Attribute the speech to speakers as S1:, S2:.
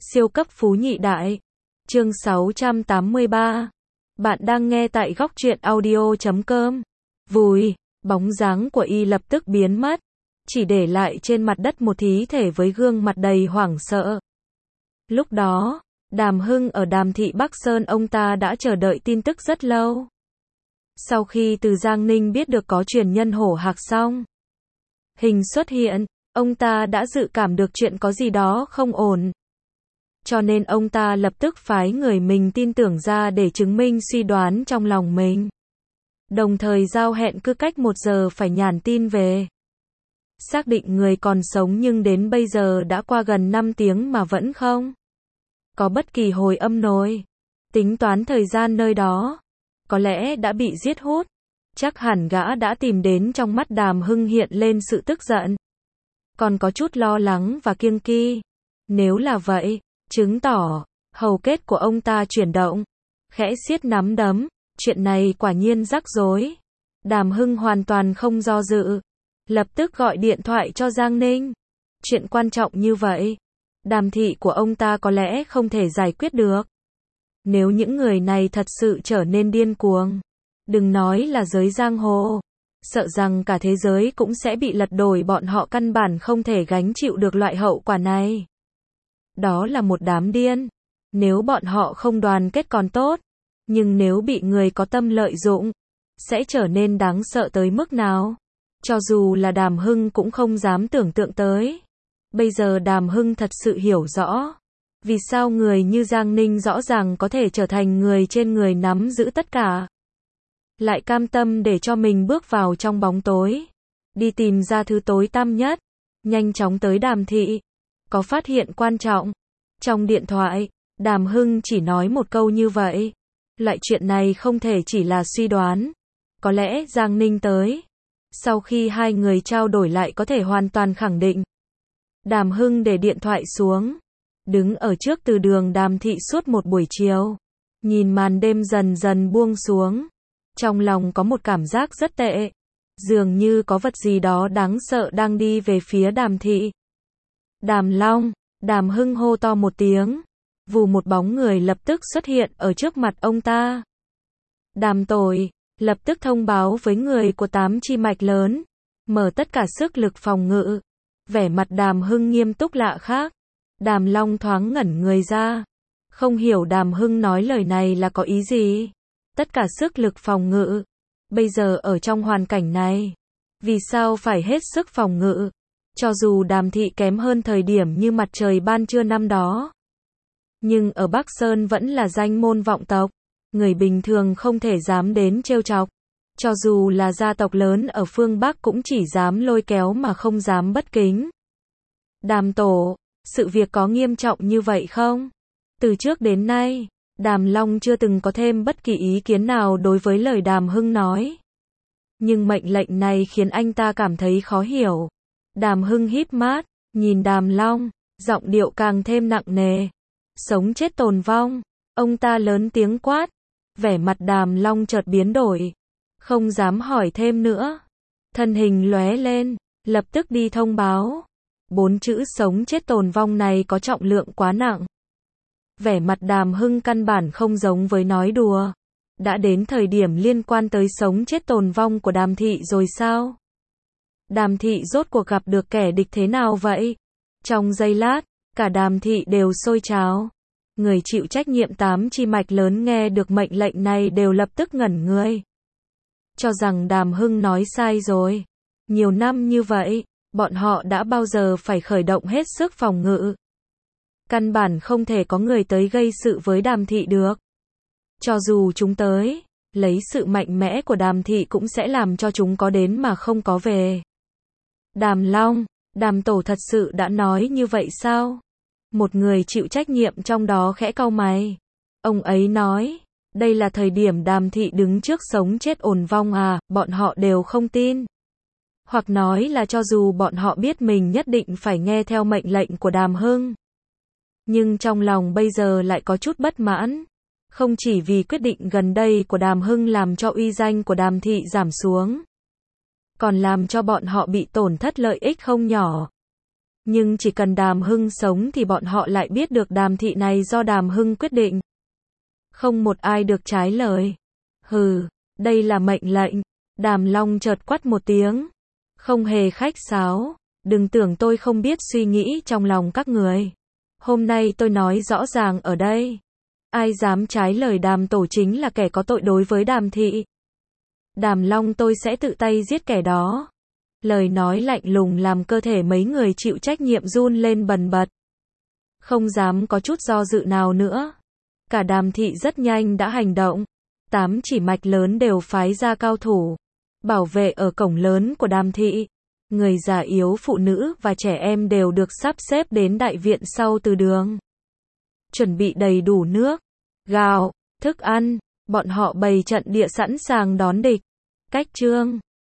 S1: Siêu cấp phú nhị đại. Chương 683. Bạn đang nghe tại góc truyện audio.com. Vùi, bóng dáng của y lập tức biến mất, chỉ để lại trên mặt đất một thi thể với gương mặt đầy hoảng sợ. Lúc đó, Đàm Hưng ở Đàm Thị Bắc Sơn, ông ta đã chờ đợi tin tức rất lâu. Sau khi từ Giang Ninh biết được có truyền nhân hổ hạc xong hình xuất hiện, ông ta đã dự cảm được chuyện có gì đó không ổn. Cho nên ông ta lập tức phái người mình tin tưởng ra để chứng minh suy đoán trong lòng mình. Đồng thời giao hẹn cứ cách 1 giờ phải nhắn tin về. Xác định người còn sống, nhưng đến bây giờ đã qua gần 5 tiếng mà vẫn không có bất kỳ hồi âm nổi. Tính toán thời gian nơi đó, có lẽ đã bị giết hút. Chắc hẳn gã đã tìm đến. Trong mắt Đàm Hưng hiện lên sự tức giận, còn có chút lo lắng và kiêng kỵ. Nếu là vậy, chứng tỏ hầu kết của ông ta chuyển động, khẽ siết nắm đấm. Chuyện này quả nhiên rắc rối. Đàm Hưng hoàn toàn không do dự, lập tức gọi điện thoại cho Giang Ninh. Chuyện quan trọng như vậy, Đàm thị của ông ta có lẽ không thể giải quyết được. Nếu những người này thật sự trở nên điên cuồng, đừng nói là giới giang hồ, sợ rằng cả thế giới cũng sẽ bị lật đổ. Bọn họ căn bản không thể gánh chịu được loại hậu quả này. Đó là một đám điên. Nếu bọn họ không đoàn kết còn tốt, nhưng nếu bị người có tâm lợi dụng, sẽ trở nên đáng sợ tới mức nào. Cho dù là Đàm Hưng cũng không dám tưởng tượng tới. Bây giờ Đàm Hưng thật sự hiểu rõ vì sao người như Giang Ninh rõ ràng có thể trở thành người trên người nắm giữ tất cả, lại cam tâm để cho mình bước vào trong bóng tối, đi tìm ra thứ tối tăm nhất, nhanh chóng tới Đàm thị. Có phát hiện quan trọng. Trong điện thoại, Đàm Hưng chỉ nói một câu như vậy. Loại chuyện này không thể chỉ là suy đoán. Có lẽ Giang Ninh tới. Sau khi hai người trao đổi lại có thể hoàn toàn khẳng định. Đàm Hưng để điện thoại xuống, đứng ở trước từ đường Đàm thị suốt một buổi chiều, nhìn màn đêm dần dần buông xuống. Trong lòng có một cảm giác rất tệ, dường như có vật gì đó đáng sợ đang đi về phía Đàm thị. Đàm Long, Đàm Hưng hô to một tiếng. Vù, một bóng người lập tức xuất hiện ở trước mặt ông ta. Đàm Tội, lập tức thông báo với người của 8 chi mạch lớn, mở tất cả sức lực phòng ngự. Vẻ mặt Đàm Hưng nghiêm túc lạ khác. Đàm Long thoáng ngẩn người ra, không hiểu Đàm Hưng nói lời này là có ý gì. Tất cả sức lực phòng ngự. Bây giờ ở trong hoàn cảnh này, vì sao phải hết sức phòng ngự? Cho dù Đàm thị kém hơn thời điểm như mặt trời ban trưa năm đó, nhưng ở Bắc Sơn vẫn là danh môn vọng tộc, người bình thường không thể dám đến trêu chọc. Cho dù là gia tộc lớn ở phương Bắc cũng chỉ dám lôi kéo mà không dám bất kính. Đàm tổ, sự việc có nghiêm trọng như vậy không? Từ trước đến nay, Đàm Long chưa từng có thêm bất kỳ ý kiến nào đối với lời Đàm Hưng nói. Nhưng mệnh lệnh này khiến anh ta cảm thấy khó hiểu. Đàm Hưng híp mắt, nhìn Đàm Long, giọng điệu càng thêm nặng nề. Sống chết tồn vong, ông ta lớn tiếng quát. Vẻ mặt Đàm Long chợt biến đổi, không dám hỏi thêm nữa. Thân hình lóe lên, lập tức đi thông báo. 4 chữ sống chết tồn vong này có trọng lượng quá nặng. Vẻ mặt Đàm Hưng căn bản không giống với nói đùa. Đã đến thời điểm liên quan tới sống chết tồn vong của Đàm thị rồi sao? Đàm thị rốt cuộc gặp được kẻ địch thế nào vậy? Trong giây lát, cả Đàm thị đều sôi trào. Người chịu trách nhiệm 8 chi mạch lớn nghe được mệnh lệnh này đều lập tức ngẩn người, cho rằng Đàm Hưng nói sai rồi. Nhiều năm như vậy, bọn họ đã bao giờ phải khởi động hết sức phòng ngự. Căn bản không thể có người tới gây sự với Đàm thị được. Cho dù chúng tới, lấy sự mạnh mẽ của Đàm thị cũng sẽ làm cho chúng có đến mà không có về. Đàm Long, Đàm tổ thật sự đã nói như vậy sao? Một người chịu trách nhiệm trong đó khẽ cau mày. Ông ấy nói, đây là thời điểm Đàm thị đứng trước sống chết ồn vong à, bọn họ đều không tin. Hoặc nói là cho dù bọn họ biết mình nhất định phải nghe theo mệnh lệnh của Đàm Hưng, nhưng trong lòng bây giờ lại có chút bất mãn. Không chỉ vì quyết định gần đây của Đàm Hưng làm cho uy danh của Đàm thị giảm xuống, còn làm cho bọn họ bị tổn thất lợi ích không nhỏ. Nhưng chỉ cần Đàm Hưng sống thì bọn họ lại biết được Đàm thị này do Đàm Hưng quyết định. Không một ai được trái lời. Hừ, đây là mệnh lệnh. Đàm Long chợt quát một tiếng. Không hề khách sáo. Đừng tưởng tôi không biết suy nghĩ trong lòng các người. Hôm nay tôi nói rõ ràng ở đây. Ai dám trái lời Đàm tổ chính là kẻ có tội đối với Đàm thị. Đàm Long tôi sẽ tự tay giết kẻ đó. Lời nói lạnh lùng làm cơ thể mấy người chịu trách nhiệm run lên bần bật. Không dám có chút do dự nào nữa. Cả Đàm thị rất nhanh đã hành động. 8 chỉ mạch lớn đều phái ra cao thủ. Bảo vệ ở cổng lớn của Đàm thị. Người già yếu, phụ nữ và trẻ em đều được sắp xếp đến đại viện sau từ đường. Chuẩn bị đầy đủ nước, gạo, thức ăn. Bọn họ bày trận địa sẵn sàng đón địch. Cách chương